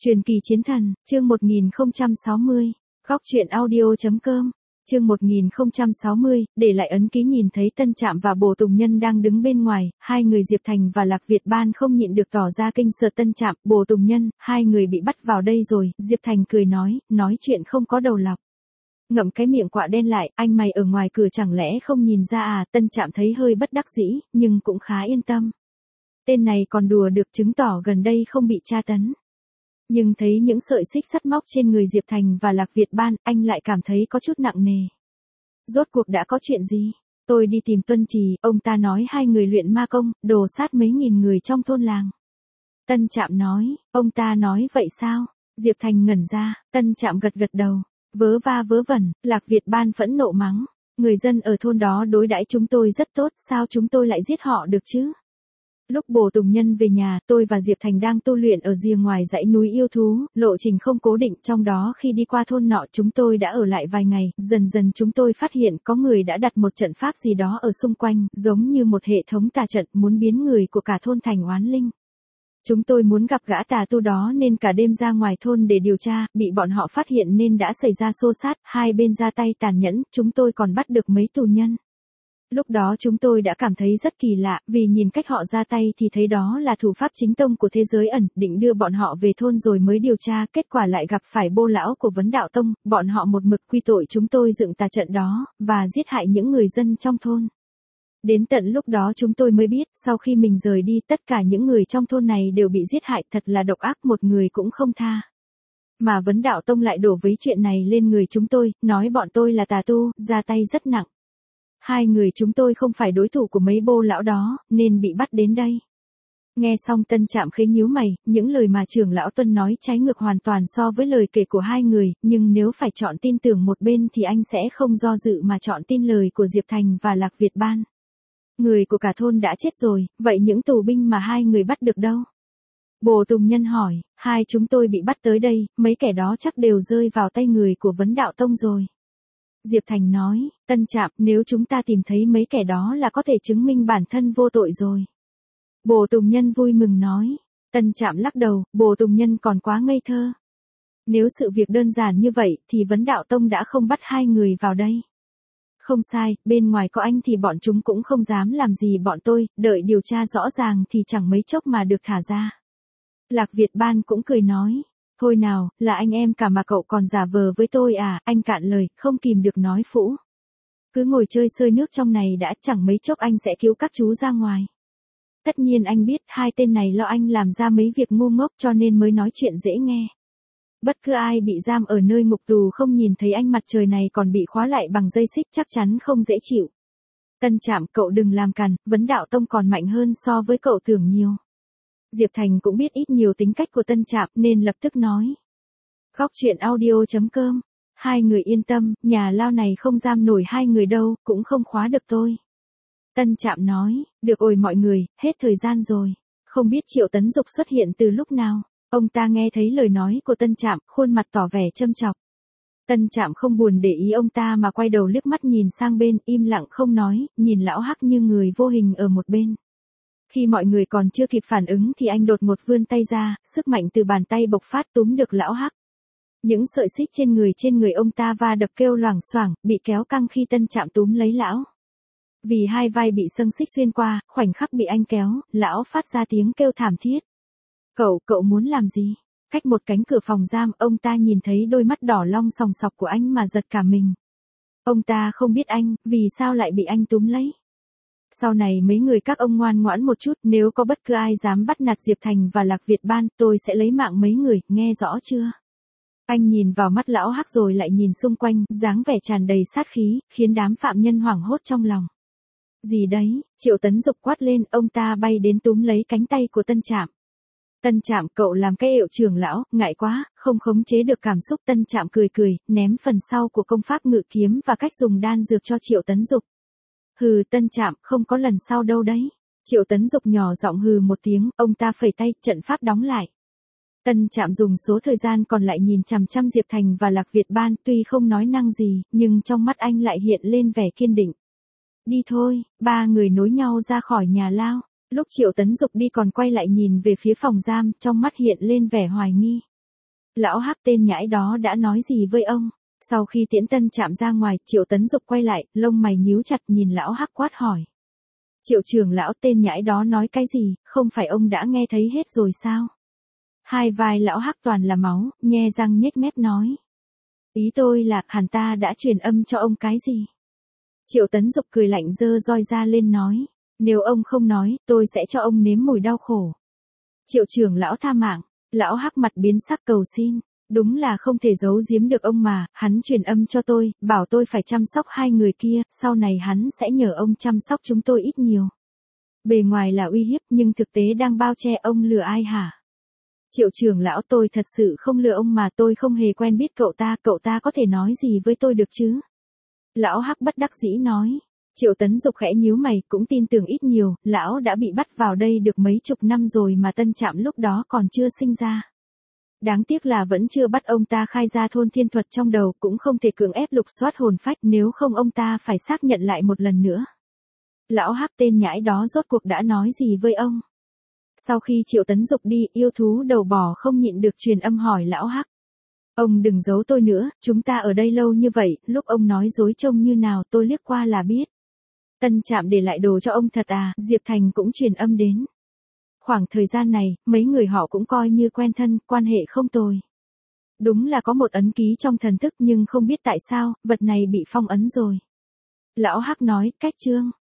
Truyền kỳ chiến thần, chương 1060, góc truyện audio.com, chương 1060, để lại ấn ký. Nhìn thấy Tân Trạm và Bồ Tùng Nhân đang đứng bên ngoài, hai người Diệp Thành và Lạc Việt Ban không nhịn được tỏ ra kinh sợ. Tân Trạm, Bồ Tùng Nhân, hai người bị bắt vào đây rồi. Diệp Thành cười nói chuyện không có đầu lọc. Ngậm cái miệng quạ đen lại, anh mày ở ngoài cửa chẳng lẽ không nhìn ra à? Tân Trạm thấy hơi bất đắc dĩ, nhưng cũng khá yên tâm. Tên này còn đùa được, chứng tỏ gần đây không bị tra tấn. Nhưng thấy những sợi xích sắt móc trên người Diệp Thành và Lạc Việt Ban, anh lại cảm thấy có chút nặng nề. Rốt cuộc đã có chuyện gì? Tôi đi tìm Tuân Trì, ông ta nói hai người luyện ma công, đồ sát mấy nghìn người trong thôn làng. Tân Trạm nói, ông ta nói vậy sao? Diệp Thành ngẩn ra, Tân Trạm gật đầu. Vớ va vớ vẩn, Lạc Việt Ban phẫn nộ mắng. Người dân ở thôn đó đối đãi chúng tôi rất tốt, sao chúng tôi lại giết họ được chứ? Lúc Bồ Tùng Nhân về nhà, tôi và Diệp Thành đang tu luyện ở rìa ngoài dãy núi yêu thú, lộ trình không cố định, trong đó khi đi qua thôn nọ chúng tôi đã ở lại vài ngày, dần dần chúng tôi phát hiện có người đã đặt một trận pháp gì đó ở xung quanh, giống như một hệ thống tà trận muốn biến người của cả thôn thành oán linh. Chúng tôi muốn gặp gã tà tu đó nên cả đêm ra ngoài thôn để điều tra, bị bọn họ phát hiện nên đã xảy ra xô xát, hai bên ra tay tàn nhẫn, chúng tôi còn bắt được mấy tù nhân. Lúc đó chúng tôi đã cảm thấy rất kỳ lạ, vì nhìn cách họ ra tay thì thấy đó là thủ pháp chính tông của thế giới ẩn, định đưa bọn họ về thôn rồi mới điều tra, kết quả lại gặp phải Bô lão của Vấn Đạo Tông, bọn họ một mực quy tội chúng tôi dựng tà trận đó, và giết hại những người dân trong thôn. Đến tận lúc đó chúng tôi mới biết, sau khi mình rời đi tất cả những người trong thôn này đều bị giết hại, thật là độc ác, một người cũng không tha. Mà Vấn Đạo Tông lại đổ vấy chuyện này lên người chúng tôi, nói bọn tôi là tà tu, ra tay rất nặng. Hai người chúng tôi không phải đối thủ của mấy bô lão đó, nên bị bắt đến đây. Nghe xong Tân Trạm khẽ nhíu mày, những lời mà trưởng lão Tuân nói trái ngược hoàn toàn so với lời kể của hai người, nhưng nếu phải chọn tin tưởng một bên thì anh sẽ không do dự mà chọn tin lời của Diệp Thành và Lạc Việt Ban. Người của cả thôn đã chết rồi, vậy những tù binh mà hai người bắt được đâu? Bồ Tùng Nhân hỏi, hai chúng tôi bị bắt tới đây, mấy kẻ đó chắc đều rơi vào tay người của Vấn Đạo Tông rồi. Diệp Thành nói, Tân Trạm, nếu chúng ta tìm thấy mấy kẻ đó là có thể chứng minh bản thân vô tội rồi. Bồ Tùng Nhân vui mừng nói. Tân Trạm lắc đầu, Bồ Tùng Nhân còn quá ngây thơ. Nếu sự việc đơn giản như vậy thì Vấn Đạo Tông đã không bắt hai người vào đây. Không sai, bên ngoài có anh thì bọn chúng cũng không dám làm gì bọn tôi, đợi điều tra rõ ràng thì chẳng mấy chốc mà được thả ra. Lạc Việt Ban cũng cười nói. Thôi nào, là anh em cả mà cậu còn giả vờ với tôi à? Anh cạn lời, không kìm được nói phũ. Cứ ngồi chơi xơi nước trong này đã, chẳng mấy chốc anh sẽ cứu các chú ra ngoài. Tất nhiên anh biết hai tên này lo anh làm ra mấy việc ngu ngốc cho nên mới nói chuyện dễ nghe. Bất cứ ai bị giam ở nơi ngục tù không nhìn thấy ánh mặt trời này còn bị khóa lại bằng dây xích chắc chắn không dễ chịu. Tân Trạm, cậu đừng làm cằn, Vấn Đạo Tông còn mạnh hơn so với cậu tưởng nhiều. Diệp Thành cũng biết ít nhiều tính cách của Tân Trạm nên lập tức nói. Góc truyện audio.com, hai người yên tâm, nhà lao này không giam nổi hai người đâu, cũng không khóa được tôi. Tân Trạm nói, được ồi mọi người, hết thời gian rồi. Không biết Triệu Tấn Dục xuất hiện từ lúc nào. Ông ta nghe thấy lời nói của Tân Trạm, khuôn mặt tỏ vẻ châm chọc. Tân Trạm không buồn để ý ông ta mà quay đầu liếc mắt nhìn sang bên, im lặng không nói, nhìn lão hắc như người vô hình ở một bên. Khi mọi người còn chưa kịp phản ứng thì anh đột ngột vươn tay ra, sức mạnh từ bàn tay bộc phát túm được lão hắc. Những sợi xích trên người ông ta va đập kêu loảng xoảng, bị kéo căng khi Tân Trạm túm lấy lão. Vì hai vai bị xâng xích xuyên qua, khoảnh khắc bị anh kéo, lão phát ra tiếng kêu thảm thiết. Cậu muốn làm gì? Cách một cánh cửa phòng giam, ông ta nhìn thấy đôi mắt đỏ long sòng sọc của anh mà giật cả mình. Ông ta không biết anh, vì sao lại bị anh túm lấy. Sau này mấy người các ông ngoan ngoãn một chút, nếu có bất cứ ai dám bắt nạt Diệp Thành và Lạc Việt Ban, tôi sẽ lấy mạng mấy người, nghe rõ chưa? Anh nhìn vào mắt lão hắc rồi lại nhìn xung quanh, dáng vẻ tràn đầy sát khí, khiến đám phạm nhân hoảng hốt trong lòng. Gì đấy? Triệu Tấn Dục quát lên, ông ta bay đến túm lấy cánh tay của Tân Trạm. Tân Trạm, cậu làm cái hiệu trưởng lão, ngại quá, không khống chế được cảm xúc. Tân Trạm cười, ném phần sau của công pháp ngự kiếm và cách dùng đan dược cho Triệu Tấn Dục. Hừ, Tân Trạm, không có lần sau đâu đấy. Triệu Tấn Dục nhỏ giọng hừ một tiếng, ông ta phẩy tay, trận pháp đóng lại. Tân Trạm dùng số thời gian còn lại nhìn chằm chằm Diệp Thành và Lạc Việt Ban, tuy không nói năng gì, nhưng trong mắt anh lại hiện lên vẻ kiên định. Đi thôi, ba người nối nhau ra khỏi nhà lao. Lúc Triệu Tấn Dục đi còn quay lại nhìn về phía phòng giam, trong mắt hiện lên vẻ hoài nghi. Lão Hắc tên nhãi đó đã nói gì với ông? Sau khi Tiễn Tân Trạm ra ngoài, Triệu Tấn Dục quay lại, lông mày nhíu chặt nhìn lão Hắc quát hỏi. Triệu trưởng lão, tên nhãi đó nói cái gì, không phải ông đã nghe thấy hết rồi sao? Hai vai lão Hắc toàn là máu, nhe răng nhếch mép nói. Ý tôi là, hẳn ta đã truyền âm cho ông cái gì? Triệu Tấn Dục cười lạnh giơ roi ra lên nói. Nếu ông không nói, tôi sẽ cho ông nếm mùi đau khổ. Triệu trưởng lão tha mạng, lão Hắc mặt biến sắc cầu xin. Đúng là không thể giấu giếm được ông mà, hắn truyền âm cho tôi, bảo tôi phải chăm sóc hai người kia, sau này hắn sẽ nhờ ông chăm sóc chúng tôi ít nhiều. Bề ngoài là uy hiếp nhưng thực tế đang bao che, ông lừa ai hả? Triệu trưởng lão, tôi thật sự không lừa ông mà, tôi không hề quen biết cậu ta có thể nói gì với tôi được chứ? Lão Hắc bất đắc dĩ nói. Triệu Tấn Dục khẽ nhíu mày, cũng tin tưởng ít nhiều, lão đã bị bắt vào đây được mấy chục năm rồi mà Tân Trạm lúc đó còn chưa sinh ra. Đáng tiếc là vẫn chưa bắt ông ta khai ra thôn thiên thuật trong đầu, cũng không thể cưỡng ép lục soát hồn phách, nếu không ông ta phải xác nhận lại một lần nữa. Lão Hắc tên nhãi đó rốt cuộc đã nói gì với ông? Sau khi Triệu Tấn Dục đi, yêu thú đầu bò không nhịn được truyền âm hỏi lão Hắc. Ông đừng giấu tôi nữa, chúng ta ở đây lâu như vậy, lúc ông nói dối trông như nào tôi liếc qua là biết. Tân Trạm để lại đồ cho ông thật à? Diệp Thành cũng truyền âm đến. Khoảng thời gian này, mấy người họ cũng coi như quen thân, quan hệ không tồi. Đúng là có một ấn ký trong thần thức nhưng không biết tại sao, vật này bị phong ấn rồi. Lão Hắc nói, cách chương.